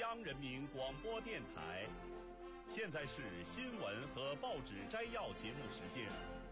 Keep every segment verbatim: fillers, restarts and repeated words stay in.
央人民广播电台。现在是新闻和报纸摘要节目时间。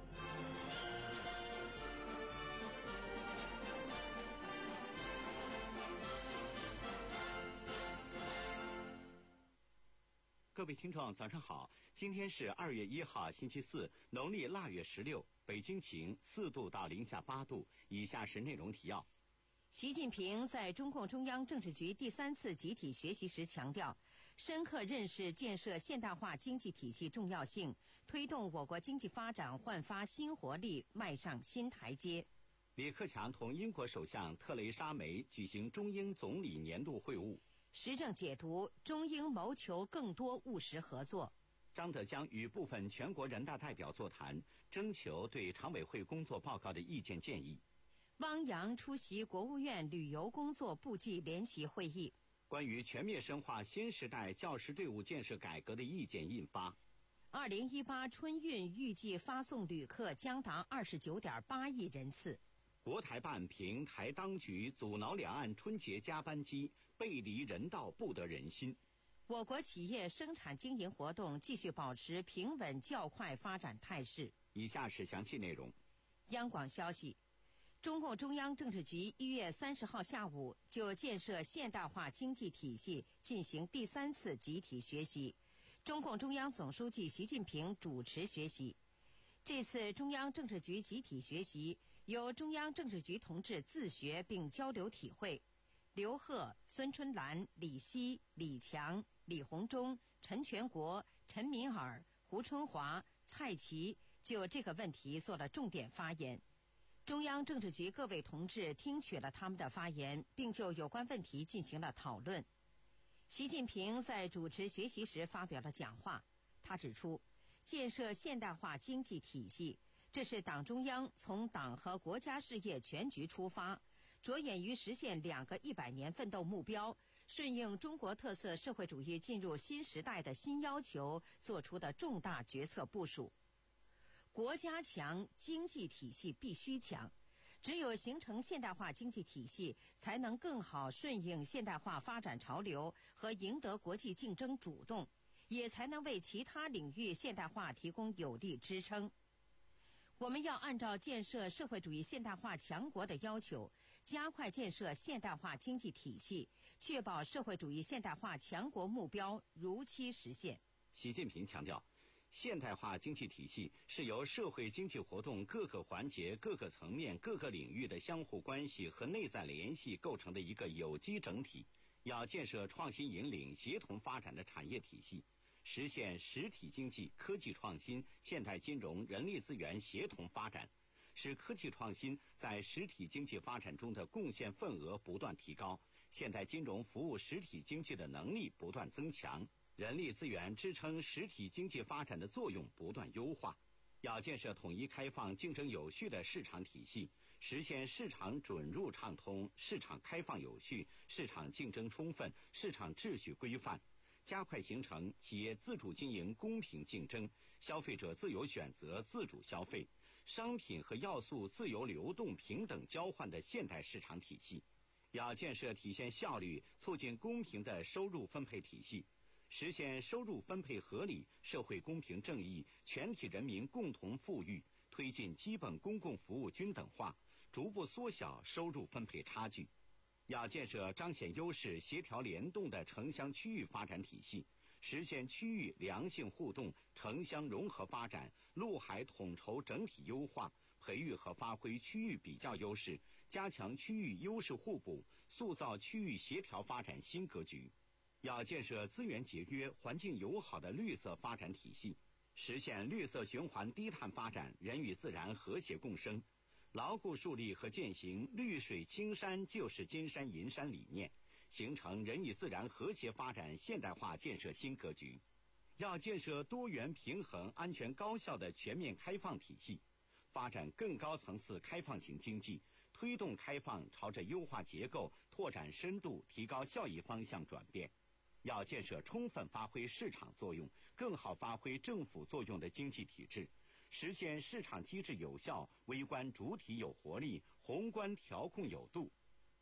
各位听众早上好，今天是二月一号星期四，农历腊月十六，北京晴，四度到零下八度。以下是内容提要。 习近平在中共中央政治局第三次集体学习时强调，深刻认识建设现代化经济体系重要性，推动我国经济发展焕发新活力，迈上新台阶。 李克强同英国首相特蕾莎梅举行中英总理年度会晤。 时政解读：中英谋求更多务实合作。 张德江与部分全国人大代表座谈，征求对常委会工作报告的意见建议。 汪洋出席国务院旅游工作部际联席会议。 关于全面深化新时代教师队伍建设改革的意见印发。 二零一八春运预计发送旅客将达二十九点八亿人次。 国台办评台当局阻挠两岸春节加班机，背离人道不得人心。 我国企业生产经营活动继续保持平稳较快发展态势。 以下是详细内容。 央广消息，中共中央政治局一月三十号下午就建设现代化经济体系进行第三次集体学习，中共中央总书记习近平主持学习。这次中央政治局集体学习由中央政治局同志自学并交流体会。刘鹤、孙春兰、李希、李强、李鸿忠、陈全国、陈敏尔、胡春华、蔡奇就这个问题做了重点发言。中央政治局各位同志听取了他们的发言，并就有关问题进行了讨论。习近平在主持学习时发表了讲话，他指出，建设现代化经济体系，这是党中央从党和国家事业全局出发，着眼于实现两个一百年奋斗目标，顺应中国特色社会主义进入新时代的新要求做出的重大决策部署。国家强，经济体系必须强。只有形成现代化经济体系，才能更好顺应现代化发展潮流和赢得国际竞争主动，也才能为其他领域现代化提供有力支撑。我们要按照建设社会主义现代化强国的要求，加快建设现代化经济体系，确保社会主义现代化强国目标如期实现。 习近平强调，现代化经济体系是由社会经济活动各个环节、各个层面、各个领域的相互关系和内在联系构成的一个有机整体，要建设创新引领、协同发展的产业体系，实现实体经济、科技创新、现代金融、人力资源协同发展，使科技创新在实体经济发展中的贡献份额不断提高，现代金融服务实体经济的能力不断增强，人力资源支撑实体经济发展的作用不断优化。要建设统一开放、竞争有序的市场体系，实现市场准入畅通、市场开放有序、市场竞争充分、市场秩序规范，加快形成企业自主经营、公平竞争、消费者自由选择、自主消费、商品和要素自由流动、平等交换的现代市场体系。要建设体现效率、促进公平的收入分配体系，实现收入分配合理、社会公平正义、全体人民共同富裕，推进基本公共服务均等化，逐步缩小收入分配差距。要建设彰显优势、协调联动的城乡区域发展体系，实现区域良性互动、城乡融合发展、陆海统筹整体优化，培育和发挥区域比较优势，加强区域优势互补，塑造区域协调发展新格局。要建设资源节约、环境友好的绿色发展体系，实现绿色循环、低碳发展、人与自然和谐共生，牢固树立和践行绿水青山就是金山银山理念，形成人与自然和谐发展现代化建设新格局。要建设多元平衡、安全高效的全面开放体系，发展更高层次开放型经济，推动开放朝着优化结构、拓展深度、提高效益方向转变。要建设充分发挥市场作用、更好发挥政府作用的经济体制，实现市场机制有效、微观主体有活力、宏观调控有度。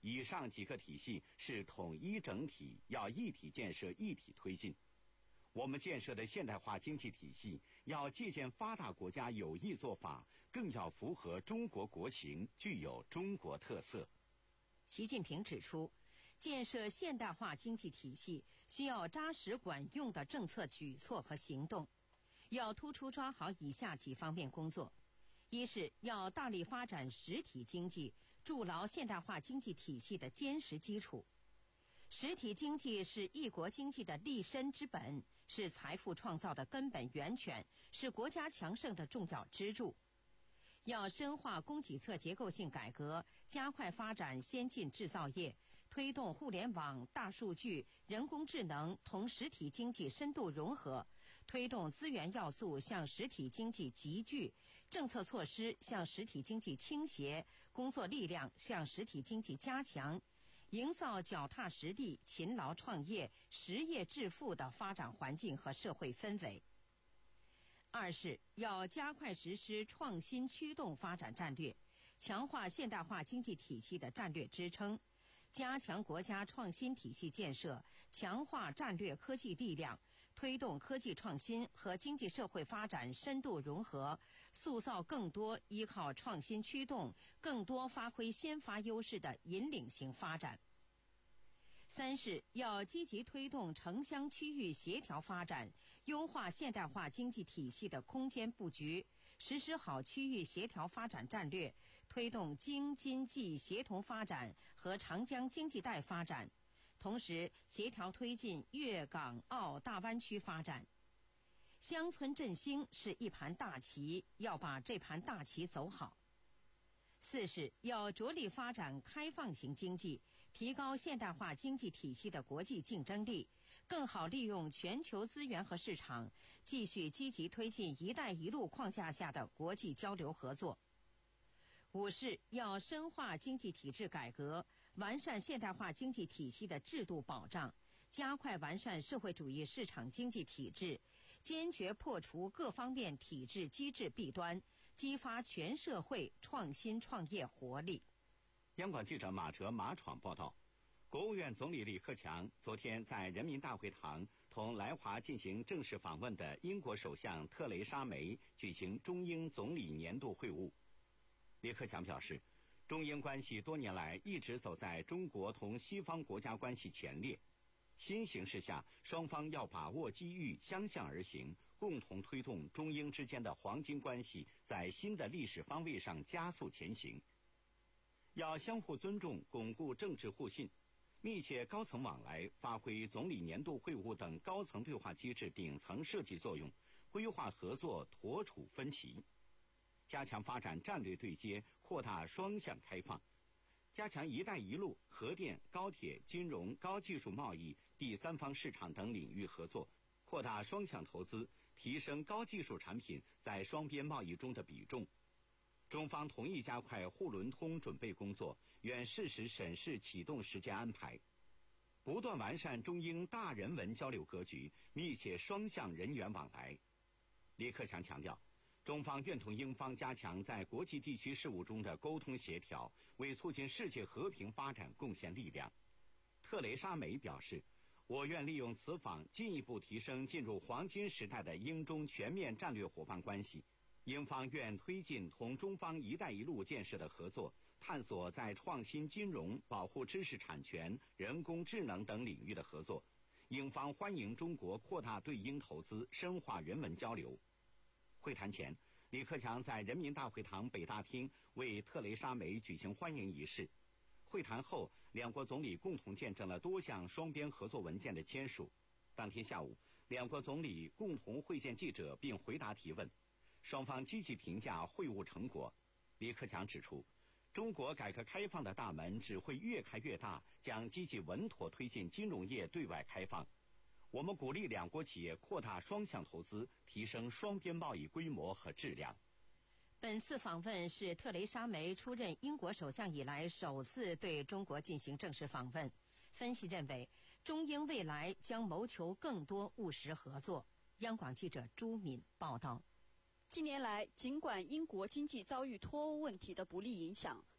以上几个体系是统一整体，要一体建设，一体推进。我们建设的现代化经济体系要借鉴发达国家有益做法，更要符合中国国情，具有中国特色。 习近平指出，建设现代化经济体系需要扎实管用的政策举措和行动，要突出抓好以下几方面工作：一是要大力发展实体经济，筑牢现代化经济体系的坚实基础。实体经济是一国经济的立身之本，是财富创造的根本源泉，是国家强盛的重要支柱。要深化供给侧结构性改革，加快发展先进制造业，推动互联网、大数据、人工智能同实体经济深度融合，推动资源要素向实体经济集聚，政策措施向实体经济倾斜，工作力量向实体经济加强，营造脚踏实地、勤劳创业、实业致富的发展环境和社会氛围。二是要加快实施创新驱动发展战略，强化现代化经济体系的战略支撑，加强国家创新体系建设，强化战略科技力量，推动科技创新和经济社会发展深度融合，塑造更多依靠创新驱动、更多发挥先发优势的引领型发展。三是要积极推动城乡区域协调发展，优化现代化经济体系的空间布局，实施好区域协调发展战略，推动京津冀协同发展和长江经济带发展，同时协调推进粤港澳大湾区发展。乡村振兴是一盘大棋，要把这盘大棋走好。四是要着力发展开放型经济，提高现代化经济体系的国际竞争力，更好利用全球资源和市场，继续积极推进“一带一路”框架下的国际交流合作。五是要深化经济体制改革，完善现代化经济体系的制度保障，加快完善社会主义市场经济体制，坚决破除各方面体制机制弊端，激发全社会创新创业活力。 央广记者马哲、马闯报道，国务院总理李克强昨天在人民大会堂同来华进行正式访问的英国首相特蕾莎梅举行中英总理年度会晤。李克强表示，中英关系多年来一直走在中国同西方国家关系前列，新形势下，双方要把握机遇，相向而行，共同推动中英之间的黄金关系在新的历史方位上加速前行。要相互尊重，巩固政治互信，密切高层往来，发挥总理年度会晤等高层对话机制顶层设计作用，规划合作，妥处分歧，加强发展战略对接，扩大双向开放，加强“一带一路”、核电、高铁、金融、高技术贸易、第三方市场等领域合作，扩大双向投资，提升高技术产品在双边贸易中的比重。中方同意加快沪伦通准备工作，愿适时审视启动时间安排，不断完善中英大人文交流格局，密切双向人员往来。李克强强调，中方愿同英方加强在国际地区事务中的沟通协调，为促进世界和平发展贡献力量。特蕾莎梅表示，我愿利用此访进一步提升进入黄金时代的英中全面战略伙伴关系。英方愿推进同中方“一带一路”建设的合作，探索在创新金融、保护知识产权、人工智能等领域的合作。英方欢迎中国扩大对英投资，深化人文交流。会谈前，李克强在人民大会堂北大厅为特蕾莎梅举行欢迎仪式。会谈后，两国总理共同见证了多项双边合作文件的签署。当天下午，两国总理共同会见记者并回答提问。双方积极评价会晤成果。李克强指出，中国改革开放的大门只会越开越大，将积极稳妥推进金融业对外开放。我们鼓励两国企业扩大双向投资，提升双边贸易规模和质量。 本次访问是特蕾莎梅出任英国首相以来首次对中国进行正式访问。分析认为，中英未来将谋求更多务实合作。央广记者朱敏报道。 近年来，尽管英国经济遭遇脱欧问题的不利影响，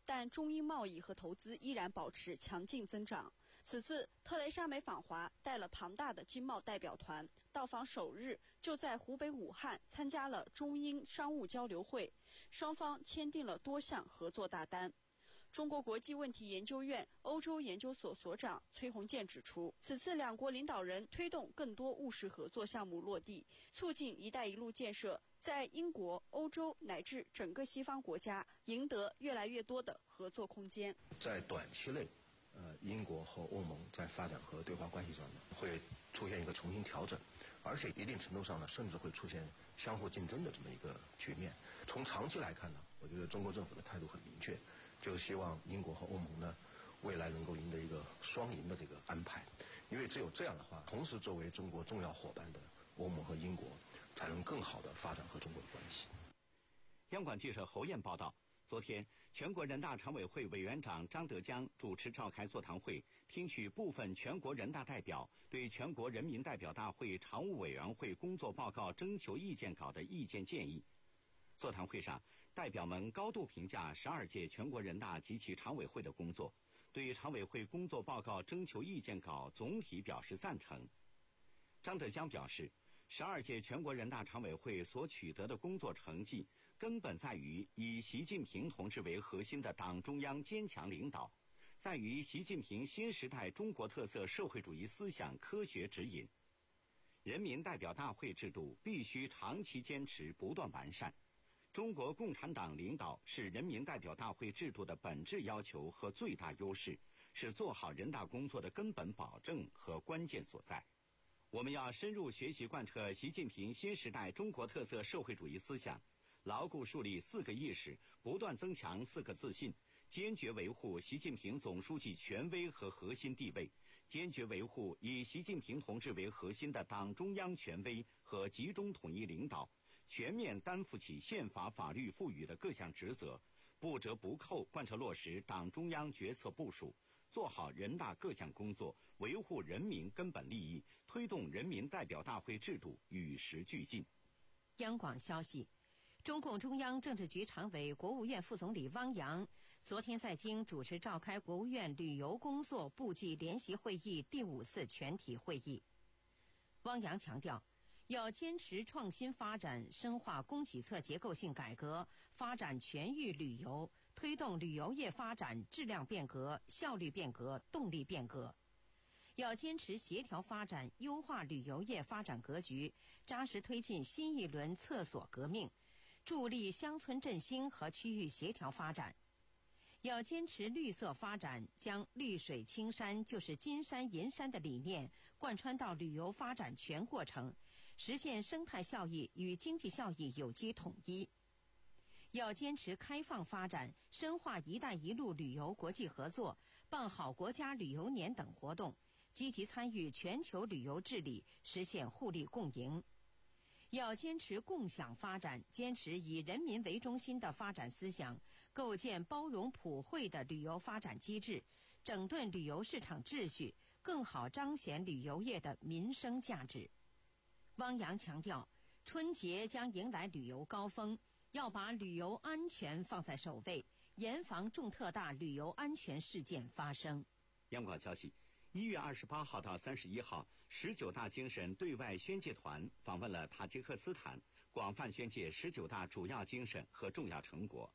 但中英贸易和投资依然保持强劲增长。此次特蕾莎梅访华，带了庞大的经贸代表团，到访首日就在湖北武汉参加了中英商务交流会，双方签订了多项合作大单。中国国际问题研究院欧洲研究所所长崔洪建指出，此次两国领导人推动更多务实合作项目落地，促进“一带一路”建设在英国、欧洲乃至整个西方国家赢得越来越多的合作空间。 在短期内，呃，英国和欧盟在发展和对华关系上呢，会出现一个重新调整，而且一定程度上呢，甚至会出现相互竞争的这么一个局面。从长期来看呢，我觉得中国政府的态度很明确，就是希望英国和欧盟呢，未来能够赢得一个双赢的这个安排。因为只有这样的话，同时作为中国重要伙伴的欧盟和英国，才能更好地发展和中国的关系。 央广记者侯燕报道。昨天，全国人大常委会委员长张德江主持召开座谈会，听取部分全国人大代表对全国人民代表大会常务委员会工作报告征求意见稿的意见建议。座谈会上，代表们高度评价十二届全国人大及其常委会的工作，对常委会工作报告征求意见稿总体表示赞成。张德江表示，十二届全国人大常委会所取得的工作成绩，根本在于以习近平同志为核心的党中央坚强领导，在于习近平新时代中国特色社会主义思想科学指引。人民代表大会制度必须长期坚持不断完善。中国共产党领导是人民代表大会制度的本质要求和最大优势，是做好人大工作的根本保证和关键所在。我们要深入学习贯彻习近平新时代中国特色社会主义思想，牢固树立四个意识，不断增强四个自信，坚决维护习近平总书记权威和核心地位，坚决维护以习近平同志为核心的党中央权威和集中统一领导，全面担负起宪法法律赋予的各项职责，不折不扣贯彻落实党中央决策部署，做好人大各项工作，维护人民根本利益，推动人民代表大会制度与时俱进。 央广消息，中共中央政治局常委、国务院副总理汪洋昨天在京主持召开国务院旅游工作部际联席会议第五次全体会议。汪洋强调，要坚持创新发展，深化供给侧结构性改革，发展全域旅游，推动旅游业发展质量变革、效率变革、动力变革。要坚持协调发展，优化旅游业发展格局，扎实推进新一轮厕所革命，助力乡村振兴和区域协调发展。要坚持绿色发展，将绿水青山就是金山银山的理念贯穿到旅游发展全过程，实现生态效益与经济效益有机统一。要坚持开放发展，深化“一带一路”旅游国际合作，办好国家旅游年等活动，积极参与全球旅游治理，实现互利共赢。要坚持共享发展，坚持以人民为中心的发展思想，构建包容普惠的旅游发展机制，整顿旅游市场秩序，更好彰显旅游业的民生价值。汪洋强调，春节将迎来旅游高峰，要把旅游安全放在首位，严防重特大旅游安全事件发生。 央广消息，一月二十八号到三十一号，十九大精神对外宣介团访问了塔吉克斯坦，广泛宣介十九大主要精神和重要成果。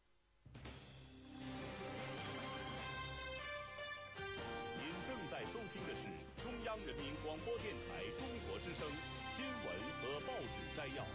您正在收听的是中央人民广播电台中国之声新闻和报纸摘要。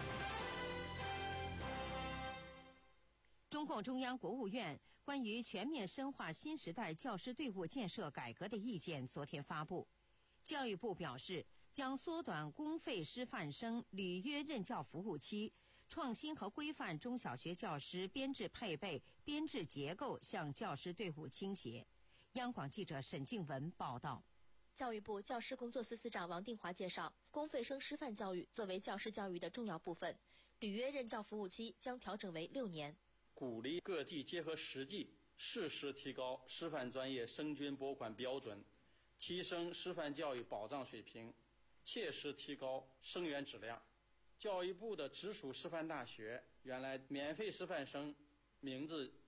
中共中央、国务院关于全面深化新时代教师队伍建设改革的意见昨天发布。教育部表示，将缩短公费师范生履约任教服务期，创新和规范中小学教师编制配备、编制结构向教师队伍倾斜。央广记者沈静文报道。 教育部教师工作司司长王定华介绍，公费生师范教育作为教师教育的重要部分，履约任教服务期将调整为六年。 鼓励各地结合实际，适时提高师范专业生均拨款标准，提升师范教育保障水平，切实提高生源质量。教育部的直属师范大学原来免费师范生名字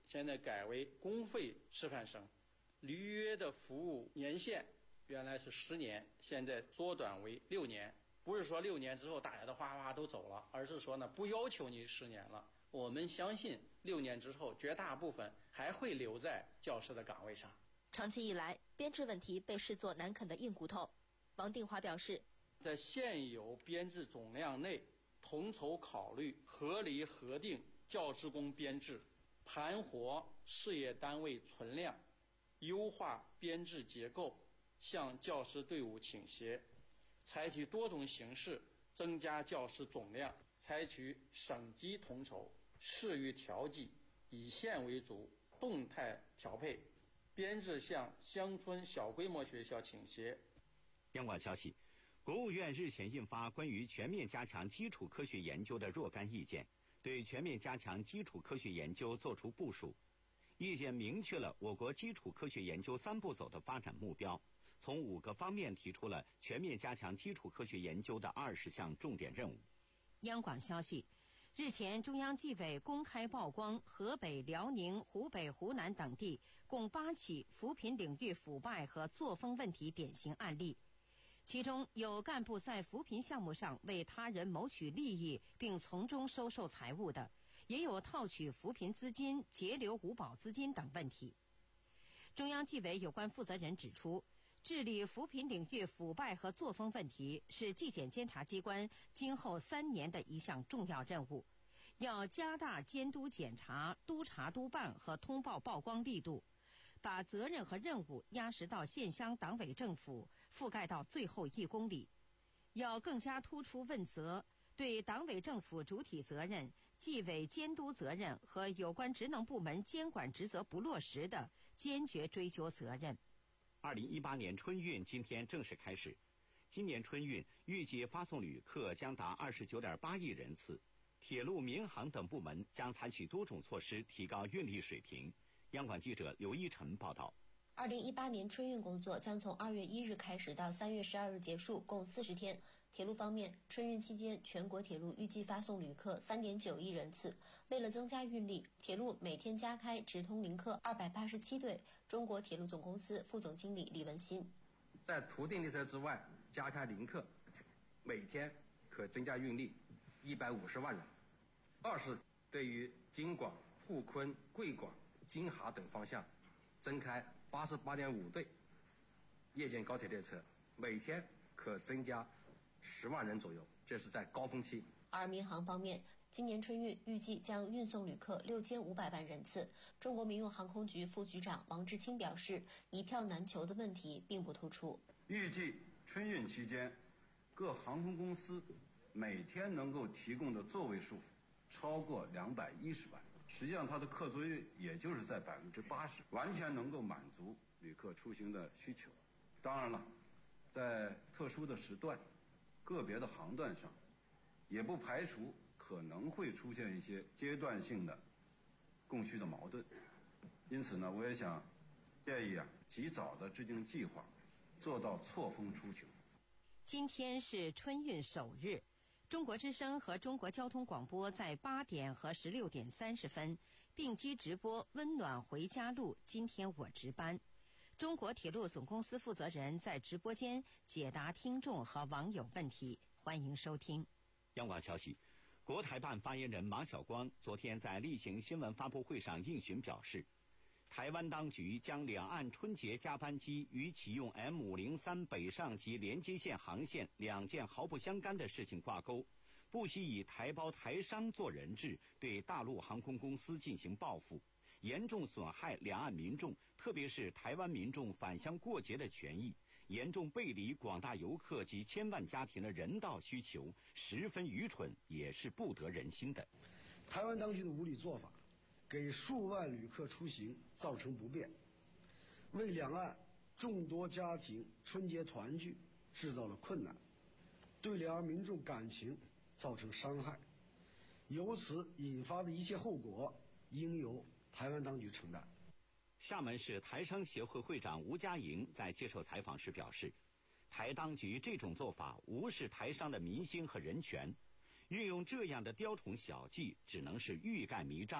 现在改为公费师范生。履约的服务年限原来是十年，现在缩短为六年。不是说六年之后大家都哗哗都走了，而是说呢，不要求你十年了。我们相信六年之后，绝大部分还会留在教师的岗位上。 长期以来，编制问题被视作难啃的硬骨头。王定华表示， 在现有编制总量内，统筹考虑合理核定教职工编制，盘活事业单位存量，优化编制结构，向教师队伍倾斜，采取多种形式增加教师总量，采取省级统筹、市域调剂、以县为主、动态调配，编制向乡村小规模学校倾斜。 央广消息，国务院日前印发关于全面加强基础科学研究的若干意见，对全面加强基础科学研究作出部署。意见明确了我国基础科学研究三步走的发展目标，从五个方面提出了全面加强基础科学研究的二十项重点任务。 央广消息，日前中央纪委公开曝光河北、辽宁、湖北、湖南等地共八起扶贫领域腐败和作风问题典型案例，其中有干部在扶贫项目上为他人谋取利益并从中收受财物的，也有套取扶贫资金、截留五保资金等问题。中央纪委有关负责人指出，治理扶贫领域腐败和作风问题是纪检监察机关今后三年的一项重要任务，要加大监督检查、督查督办和通报曝光力度，把责任和任务压实到县乡党委政府，覆盖到最后一公里。要更加突出问责，对党委政府主体责任、纪委监督责任和有关职能部门监管职责不落实的，坚决追究责任。 二零一八年春运今天正式开始，今年春运预计发送旅客将达二十九点八亿人次，铁路、民航等部门将采取多种措施提高运力水平。央广记者刘一晨报道。 二零一八年春运工作将从二月一日开始到三月十二日结束，共四十天。铁路方面，春运期间全国铁路预计发送旅客三点九亿人次。为了增加运力，铁路每天加开直通临客二百八十七对。中国铁路总公司副总经理李文新， 在图定列车之外加开临客，每天可增加运力一百五十万人。二是对于京广、沪昆、贵广、京哈等方向增开八十八点五对夜间高铁列车，每天可增加十万人左右，这是在高峰期。 而民航方面，今年春运预计将运送旅客六千五百万人次。中国民用航空局副局长王志清表示，一票难求的问题并不突出。 预计春运期间，各航空公司每天能够提供的座位数超过两百一十万，实际上它的客座率也就是在百分之八十，完全能够满足旅客出行的需求。当然了，在特殊的时段、个别的航段上，也不排除可能会出现一些阶段性的供需的矛盾。因此呢，我也想建议啊，及早的制定计划，做到错峰出行。 今天是春运首日，中国之声和中国交通广播在八点和十六点三十分并机直播《温暖回家路》，今天我值班。中国铁路总公司负责人在直播间解答听众和网友问题，欢迎收听。 央广消息，国台办发言人马晓光昨天在例行新闻发布会上应询表示，台湾当局将两岸春节加班机与启用 M 五零三 北上及连接线航线两件毫不相干的事情挂钩，不惜以台胞台商做人质，对大陆航空公司进行报复，严重损害两岸民众，特别是台湾民众返乡过节的权益，严重背离广大游客及千万家庭的人道需求，十分愚蠢，也是不得人心的。 台湾当局的无理做法，给数万旅客出行造成不便，为两岸众多家庭春节团聚制造了困难，对两岸民众感情造成伤害，由此引发的一切后果，应由台湾当局承担。 厦门市台商协会会长吴家莹在接受采访时表示，台当局这种做法无视台商的民心和人权，运用这样的雕虫小技，只能是欲盖弥彰，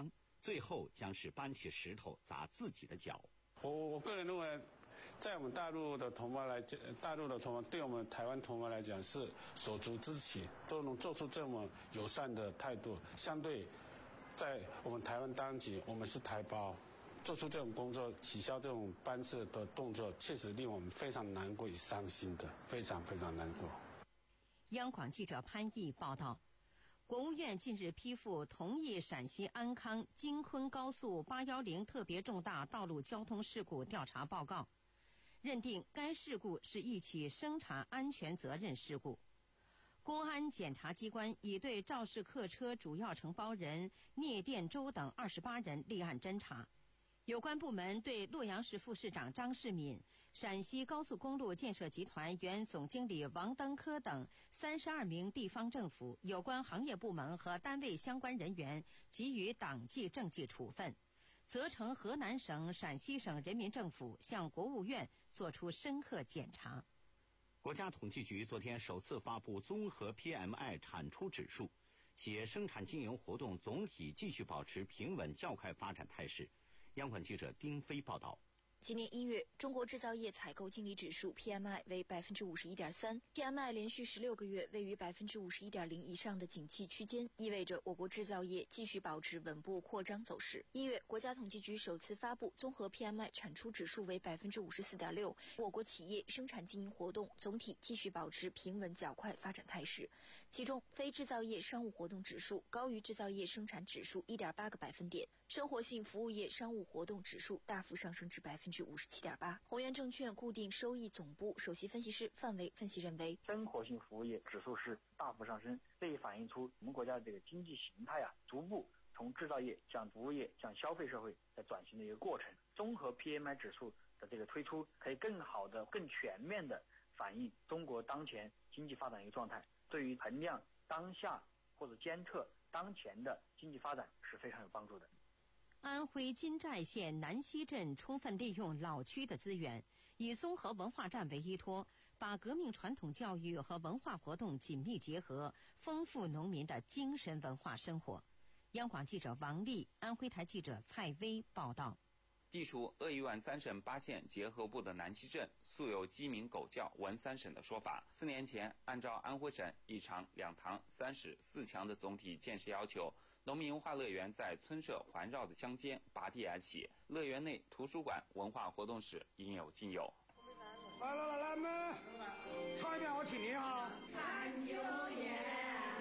最后将是搬起石头砸自己的脚。 我我个人认为，在我们大陆的同胞来讲，大陆的同胞对我们台湾同胞来讲是手足之情，都能做出这么友善的态度。相对，在我们台湾当局，我们是台胞，做出这种工作，取消这种班次的动作，确实令我们非常难过与伤心的，非常非常难过。 央广记者潘毅报道。国务院近日批复同意陕西安康京昆高速八一零特别重大道路交通事故调查报告，认定该事故是一起生产安全责任事故。公安检察机关已对肇事客车主要承包人聂殿洲等二十八人立案侦查。有关部门对洛阳市副市长张世敏、陕西高速公路建设集团原总经理王登科等三十二名地方政府有关行业部门和单位相关人员给予党纪政纪处分，责成河南省、陕西省人民政府向国务院作出深刻检查。 国家统计局昨天首次发布综合 P M I 产出指数，企业生产经营活动总体继续保持平稳较快发展态势。央广记者丁飞报道。 今年一月，中国制造业采购经理指数 P M I 为百分之五十一点三 ，P M I 连续十六个月位于百分之五十一点零以上的景气区间，意味着我国制造业继续保持稳步扩张走势。一月，国家统计局首次发布综合 P M I 产出指数为百分之五十四点六，我国企业生产经营活动总体继续保持平稳较快发展态势。其中，非制造业商务活动指数高于制造业生产指数一点八个百分点，生活性服务业商务活动指数大幅上升至百分之五十七点八。宏源证券固定收益总部首席分析师范伟分析认为， 生活性服务业指数是大幅上升，这也反映出我们国家这个经济形态啊，逐步从制造业向服务业向消费社会在转型的一个过程。综合 P M I 指数的这个推出，可以更好的、更全面的反映中国当前经济发展一个状态，对于衡量当下或者监测当前的经济发展是非常有帮助的。 安徽金寨县南溪镇充分利用老区的资源，以综合文化站为依托，把革命传统教育和文化活动紧密结合，丰富农民的精神文化生活。央广记者王丽、安徽台记者蔡薇报道。 地处鄂豫皖三省八县结合部的南溪镇，素有鸡鸣狗叫、闻三省的说法。四年前，按照安徽省一长两堂三室四墙的总体建设要求，农民文化乐园在村社环绕的乡间拔地而起，乐园内图书馆、文化活动室应有尽有。 来来来来们，唱一遍我听听哈。三九年。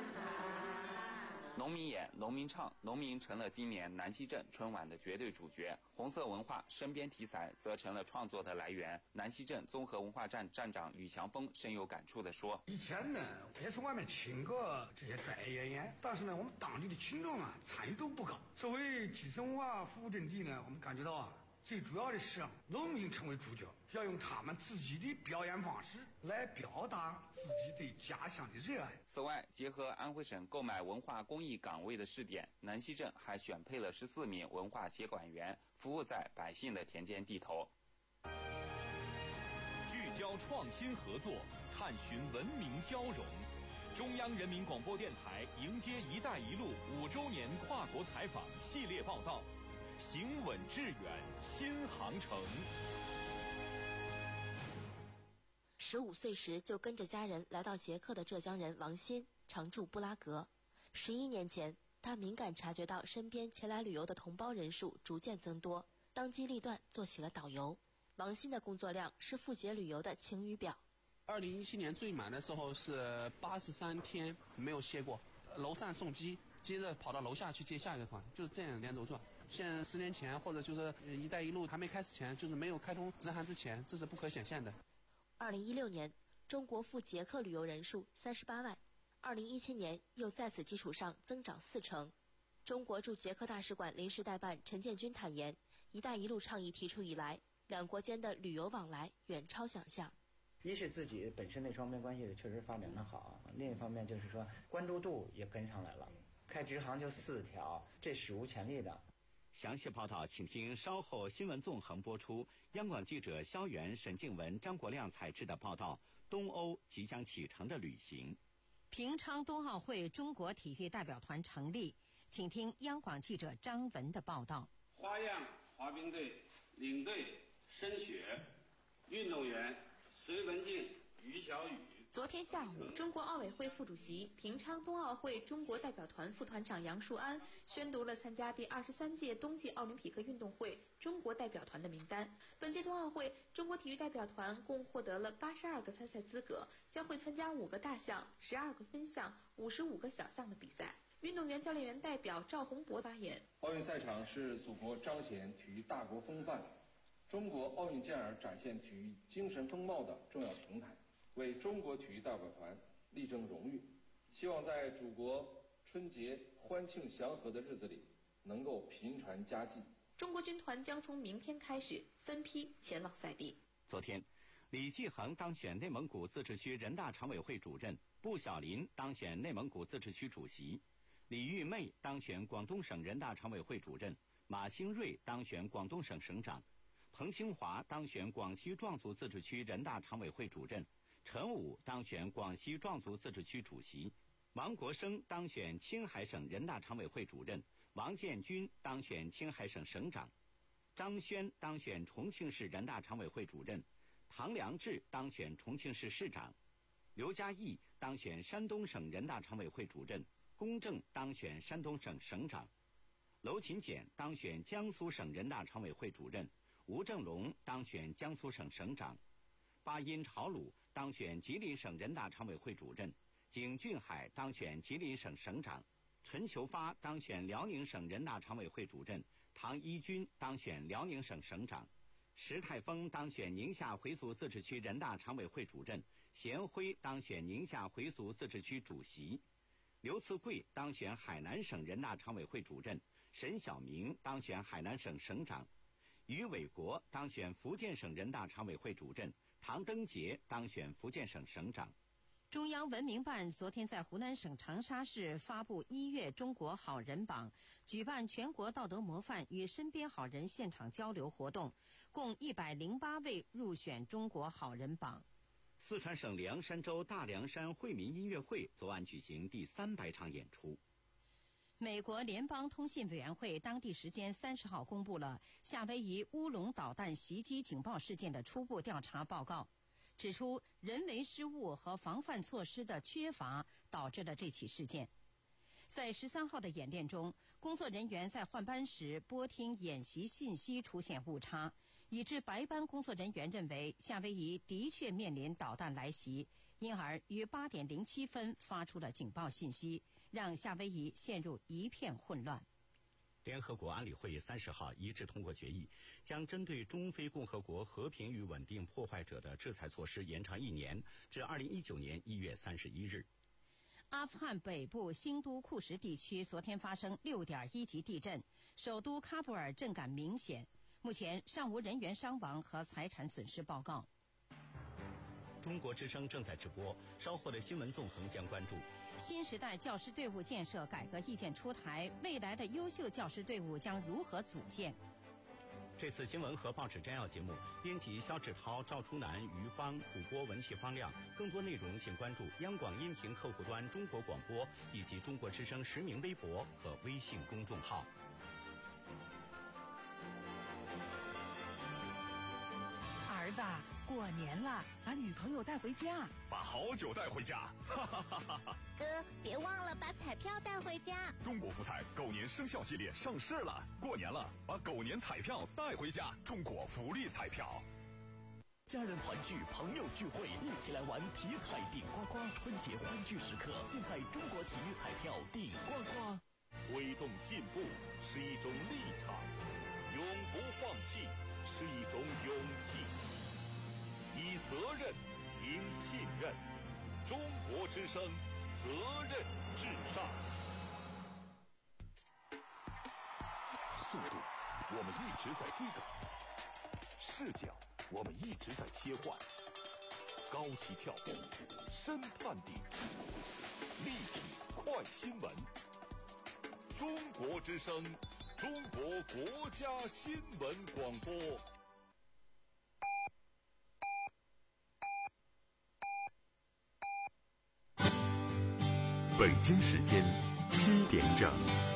农民演，农民唱，农民成了今年南溪镇春晚的绝对主角。红色文化、身边题材则成了创作的来源。南溪镇综合文化站站长吕强峰深有感触地说：“ 以前呢，也从外面请过这些专业演员，但是呢，我们当地的群众啊，参与度不高。作为基层文化服务阵地呢，我们感觉到啊，最主要的是让农民成为主角，要用他们自己的表演方式来表达自己对家乡的热爱。” 此外，结合安徽省购买文化公益岗位的试点，南溪镇还选配了十四名文化协管员，服务在百姓的田间地头。 聚焦创新合作，探寻文明交融。中央人民广播电台迎接“一带一路”五周年跨国采访系列报道，行稳致远新航程。 十五岁时就跟着家人来到捷克的浙江人王鑫常驻布拉格。十一年前，他敏感察觉到身边前来旅游的同胞人数逐渐增多，当机立断做起了导游。王鑫的工作量是赴捷旅游的晴雨表。 二零一七年最满的时候是八十三天没有歇过，楼上送机，接着跑到楼下去接下一个团，就是这样连轴转。现十年前或者就是“一带一路”还没开始前，就是没有开通直航之前，这是不可想象的。 二零一六年，中国赴捷克旅游人数三十八万，二零一七年又在此基础上增长四成。中国驻捷克大使馆临时代办陈建军坦言，“一带一路”倡议提出以来，两国间的旅游往来远超想象。 一是自己本身那双边关系确实发展得好，另一方面就是说关注度也跟上来了，开直航就四条，这史无前例的。 详细报道请听稍后新闻纵横播出。央广记者肖元、沈静文、张国亮采制的报道：东欧即将启程的旅行。 平昌冬奥会中国体育代表团成立。 请听央广记者张文的报道。 花样滑冰队领队申雪，运动员隋文静、于小雨。 昨天下午，中国奥委会副主席、平昌冬奥会中国代表团副团长杨树安宣读了参加第二十三届冬季奥林匹克运动会中国代表团的名单。本届冬奥会，中国体育代表团共获得了八十二个参赛资格，将会参加五个大项、十二个分项、五十五个小项的比赛。运动员教练员代表赵洪博发言： 奥运赛场是祖国彰显体育大国风范、中国奥运健儿展现体育精神风貌的重要平台，为中国体育代表团力争荣誉。希望在祖国春节欢庆祥和的日子里，能够频传佳绩。 中国军团将从明天开始分批前往赛地。 昨天，李继恒当选内蒙古自治区人大常委会主任，布小林当选内蒙古自治区主席，李玉妹当选广东省人大常委会主任，马兴瑞当选广东省省长，彭兴华当选广西壮族自治区人大常委会主任，陈武当选广西壮族自治区主席，王国生当选青海省人大常委会主任，王建军当选青海省省长，张轩当选重庆市人大常委会主任，唐良智当选重庆市市长，刘家毅当选山东省人大常委会主任，龚正当选山东省省长，娄勤俭当选江苏省人大常委会主任，吴正龙当选江苏省省长，巴音朝鲁当选吉林省人大常委会主任，景俊海当选吉林省省长，陈求发当选辽宁省人大常委会主任，唐一军当选辽宁省省长，石泰峰当选宁夏回族自治区人大常委会主任，贤辉当选宁夏回族自治区主席，刘慈贵当选海南省人大常委会主任，沈晓明当选海南省省长，于伟国当选福建省人大常委会主任，唐登杰当选福建省省长。 中央文明办昨天在湖南省长沙市发布一月中国好人榜，举办全国道德模范与身边好人现场交流活动，共一百零八位入选中国好人榜。 四川省凉山州大凉山惠民音乐会昨晚举行第三百场演出。 美国联邦通信委员会当地时间三十号公布了夏威夷乌龙导弹袭击警报事件的初步调查报告，指出人为失误和防范措施的缺乏导致了这起事件。在十三号的演练中，工作人员在换班时拨听演习信息出现误差，以致白班工作人员认为夏威夷的确面临导弹来袭，因而于八点零七分发出了警报信息，让夏威夷陷入一片混乱。 联合国安理会三十号一致通过决议，将针对中非共和国和平与稳定破坏者的制裁措施延长一年，至二零一九年一月三十一日。 阿富汗北部新都库什地区昨天发生六点一级地震，首都喀布尔震感明显，目前尚无人员伤亡和财产损失报告。 中国之声正在直播，稍后的新闻纵横将关注新时代教师队伍建设改革意见出台，未来的优秀教师队伍将如何组建？ 这次新闻和报纸摘要节目，编辑肖志涛、赵初南、于芳，主播文气方亮。更多内容请关注央广音频客户端中国广播以及中国之声实名微博和微信公众号。 儿子，过年了，把女朋友带回家， 把好酒带回家，哈哈哈哈哈！ 哥，别忘了把彩票带回家。 中国福彩狗年生肖系列上市了，过年了，把狗年彩票带回家。中国福利彩票。 家人团聚，朋友聚会，一起来玩体彩顶呱呱！春节欢聚时刻，尽在中国体育彩票顶呱呱。 推动进步是一种立场，永不放弃是一种勇气。以责任赢信任，中国之声，责任至上。速度，我们一直在追赶；视角，我们一直在切换。高起跳步，深探底，立体快新闻。中国之声，中国国家新闻广播。 北京时间七点整。